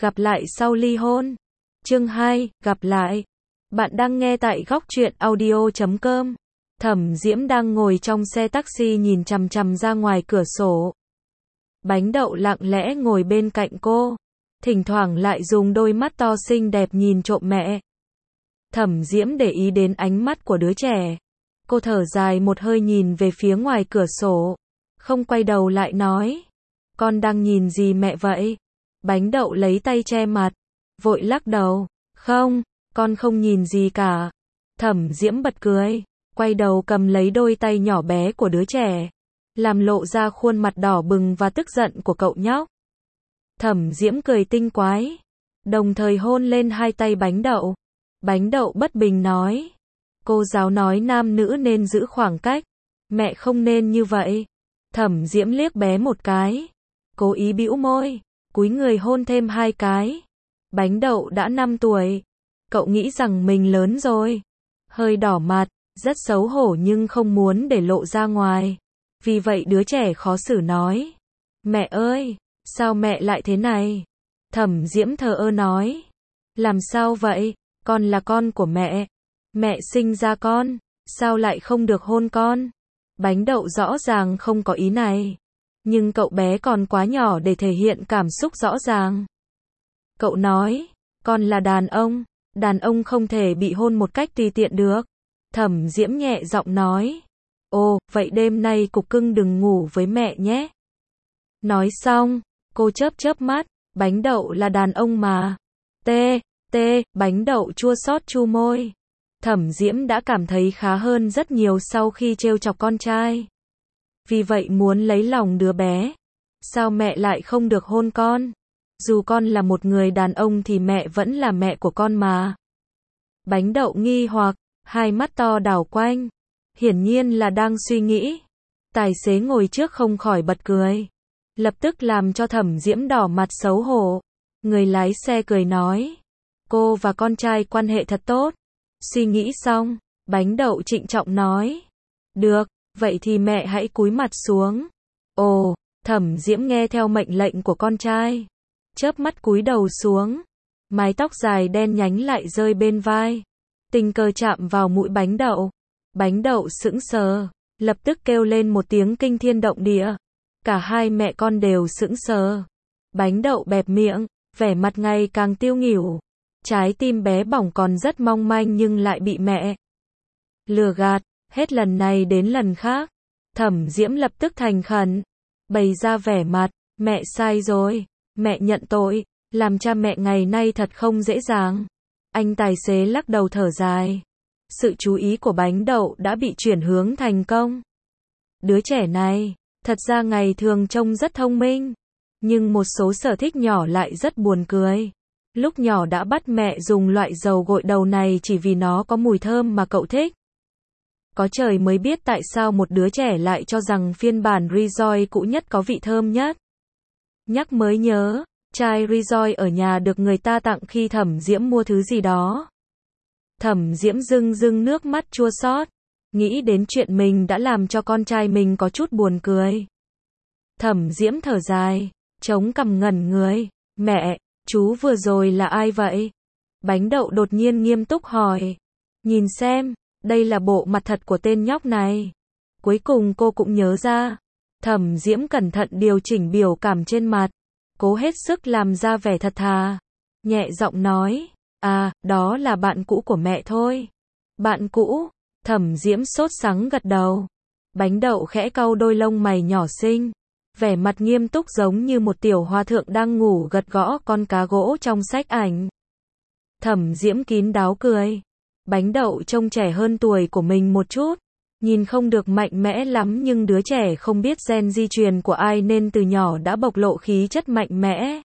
gặp lại sau ly hôn. Chương 2, gặp lại. Bạn đang nghe tại góc truyện audio.com. Thẩm Diễm đang ngồi trong xe taxi nhìn chằm chằm ra ngoài cửa sổ. Bánh đậu lặng lẽ ngồi bên cạnh cô, thỉnh thoảng lại dùng đôi mắt to xinh đẹp nhìn trộm mẹ. Thẩm Diễm để ý đến ánh mắt của đứa trẻ. Cô thở dài một hơi nhìn về phía ngoài cửa sổ, không quay đầu lại nói: "Con đang nhìn gì mẹ vậy?" Bánh đậu lấy tay che mặt, vội lắc đầu: "Không, con không nhìn gì cả." Thẩm Diễm bật cười, quay đầu cầm lấy đôi tay nhỏ bé của đứa trẻ, làm lộ ra khuôn mặt đỏ bừng và tức giận của cậu nhóc. Thẩm Diễm cười tinh quái, đồng thời hôn lên hai tay bánh đậu. Bánh đậu bất bình nói: "Cô giáo nói nam nữ nên giữ khoảng cách, mẹ không nên như vậy." Thẩm Diễm liếc bé một cái, cố ý bĩu môi, cúi người hôn thêm hai cái. Bánh đậu đã 5 tuổi, cậu nghĩ rằng mình lớn rồi, hơi đỏ mặt, rất xấu hổ nhưng không muốn để lộ ra ngoài. Vì vậy đứa trẻ khó xử nói: "Mẹ ơi, sao mẹ lại thế này?" Thẩm Diễm thờ ơ nói: "Làm sao vậy? Con là con của mẹ. Mẹ sinh ra con, sao lại không được hôn con?" Bánh đậu rõ ràng không có ý này, nhưng cậu bé còn quá nhỏ để thể hiện cảm xúc rõ ràng. Cậu nói: "Con là đàn ông không thể bị hôn một cách tùy tiện được." Thẩm Diễm nhẹ giọng nói: "Ồ, vậy đêm nay cục cưng đừng ngủ với mẹ nhé." Nói xong, cô chớp mắt: "Bánh đậu là đàn ông mà." Bánh đậu chua xót chu môi. Thẩm Diễm đã cảm thấy khá hơn rất nhiều sau khi trêu chọc con trai. Vì vậy muốn lấy lòng đứa bé. "Sao mẹ lại không được hôn con? Dù con là một người đàn ông thì mẹ vẫn là mẹ của con mà." Bánh đậu nghi hoặc, hai mắt to đảo quanh, hiển nhiên là đang suy nghĩ. Tài xế ngồi trước không khỏi bật cười, lập tức làm cho Thẩm Diễm đỏ mặt xấu hổ. Người lái xe cười nói: "Cô và con trai quan hệ thật tốt." Suy nghĩ xong, bánh đậu trịnh trọng nói: "Được, vậy thì mẹ hãy cúi mặt xuống." Ồ, Thẩm Diễm nghe theo mệnh lệnh của con trai, chớp mắt cúi đầu xuống. Mái tóc dài đen nhánh lại rơi bên vai, tình cờ chạm vào mũi bánh đậu. Bánh đậu sững sờ, lập tức kêu lên một tiếng kinh thiên động địa. Cả hai mẹ con đều sững sờ. Bánh đậu bẹp miệng, vẻ mặt ngày càng tiêu nghỉu. Trái tim bé bỏng còn rất mong manh nhưng lại bị mẹ lừa gạt, hết lần này đến lần khác. Thẩm Diễm lập tức thành khẩn, bày ra vẻ mặt: "Mẹ sai rồi, mẹ nhận tội, làm cha mẹ ngày nay thật không dễ dàng." Anh tài xế lắc đầu thở dài. Sự chú ý của bánh đậu đã bị chuyển hướng thành công. Đứa trẻ này, thật ra ngày thường trông rất thông minh, nhưng một số sở thích nhỏ lại rất buồn cười. Lúc nhỏ đã bắt mẹ dùng loại dầu gội đầu này chỉ vì nó có mùi thơm mà cậu thích. Có trời mới biết tại sao một đứa trẻ lại cho rằng phiên bản Rejoice cũ nhất có vị thơm nhất. Nhắc mới nhớ, chai Rejoice ở nhà được người ta tặng khi Thẩm Diễm mua thứ gì đó. Thẩm Diễm rưng nước mắt chua xót, nghĩ đến chuyện mình đã làm cho con trai mình có chút buồn cười. Thẩm Diễm thở dài, chống cằm ngẩn người: "Mẹ, chú vừa rồi là ai vậy?" Bánh đậu đột nhiên nghiêm túc hỏi: "Nhìn xem, đây là bộ mặt thật của tên nhóc này." Cuối cùng cô cũng nhớ ra. Thẩm Diễm cẩn thận điều chỉnh biểu cảm trên mặt, cố hết sức làm ra vẻ thật thà, nhẹ giọng nói: "À, đó là bạn cũ của mẹ thôi." "Bạn cũ?" Thẩm Diễm sốt sắng gật đầu. Bánh đậu khẽ cau đôi lông mày nhỏ xinh, vẻ mặt nghiêm túc giống như một tiểu hòa thượng đang ngủ gật gõ con cá gỗ trong sách ảnh. Thẩm Diễm kín đáo cười. Bánh đậu trông trẻ hơn tuổi của mình một chút, nhìn không được mạnh mẽ lắm nhưng đứa trẻ không biết gen di truyền của ai nên từ nhỏ đã bộc lộ khí chất mạnh mẽ.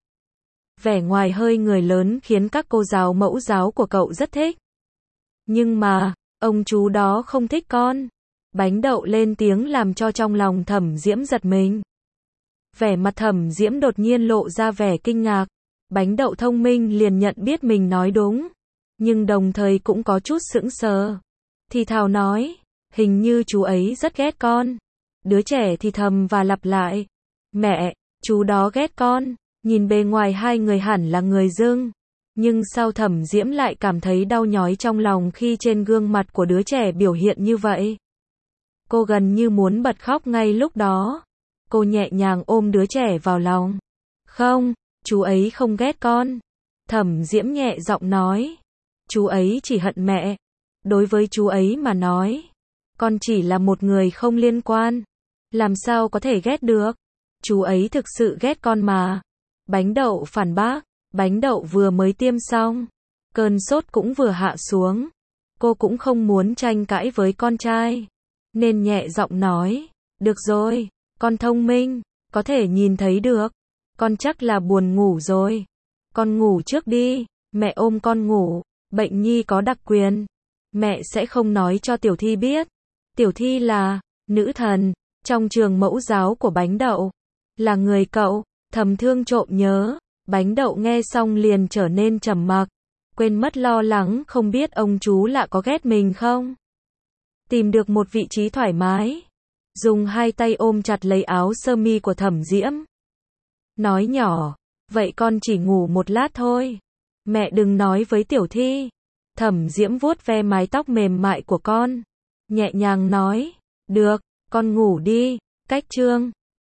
Vẻ ngoài hơi người lớn khiến các cô giáo mẫu giáo của cậu rất thích. Nhưng mà, ông chú đó không thích con. Bánh đậu lên tiếng làm cho trong lòng Thẩm Diễm giật mình. Vẻ mặt Thẩm Diễm đột nhiên lộ ra vẻ kinh ngạc. Bánh đậu thông minh liền nhận biết mình nói đúng, nhưng đồng thời cũng có chút sững sờ. Thì thào nói: "Hình như chú ấy rất ghét con." Đứa trẻ thì thầm và lặp lại: "Mẹ, chú đó ghét con, Nhìn bề ngoài hai người hẳn là người dưng, nhưng sao Thẩm Diễm lại cảm thấy đau nhói trong lòng khi trên gương mặt của đứa trẻ biểu hiện như vậy. Cô gần như muốn bật khóc ngay lúc đó. Cô nhẹ nhàng ôm đứa trẻ vào lòng. Không, chú ấy không ghét con. Thẩm Diễm nhẹ giọng nói. Chú ấy chỉ hận mẹ. Đối với chú ấy mà nói, con chỉ là một người không liên quan. Làm sao có thể ghét được? Chú ấy thực sự ghét con mà. Bánh đậu phản bác. Bánh đậu vừa mới tiêm xong. Cơn sốt cũng vừa hạ xuống. Cô cũng không muốn tranh cãi với con trai, nên nhẹ giọng nói. Được rồi, con thông minh, có thể nhìn thấy được. Con chắc là buồn ngủ rồi. Con ngủ trước đi, mẹ ôm con ngủ. Bệnh nhi có đặc quyền. Mẹ sẽ không nói cho Tiểu Thi biết. Tiểu Thi là nữ thần trong trường mẫu giáo của bánh đậu. Là người cậu thầm thương trộm nhớ. Bánh đậu nghe xong liền trở nên trầm mặc, quên mất lo lắng không biết ông chú lạ có ghét mình không. Tìm được một vị trí thoải mái, dùng hai tay ôm chặt lấy áo sơ mi của Thẩm Diễm. Nói nhỏ, vậy con chỉ ngủ một lát thôi. Mẹ đừng nói với Tiểu Thi. Thẩm Diễm vuốt ve mái tóc mềm mại của con, nhẹ nhàng nói. Được, con ngủ đi. Cách chương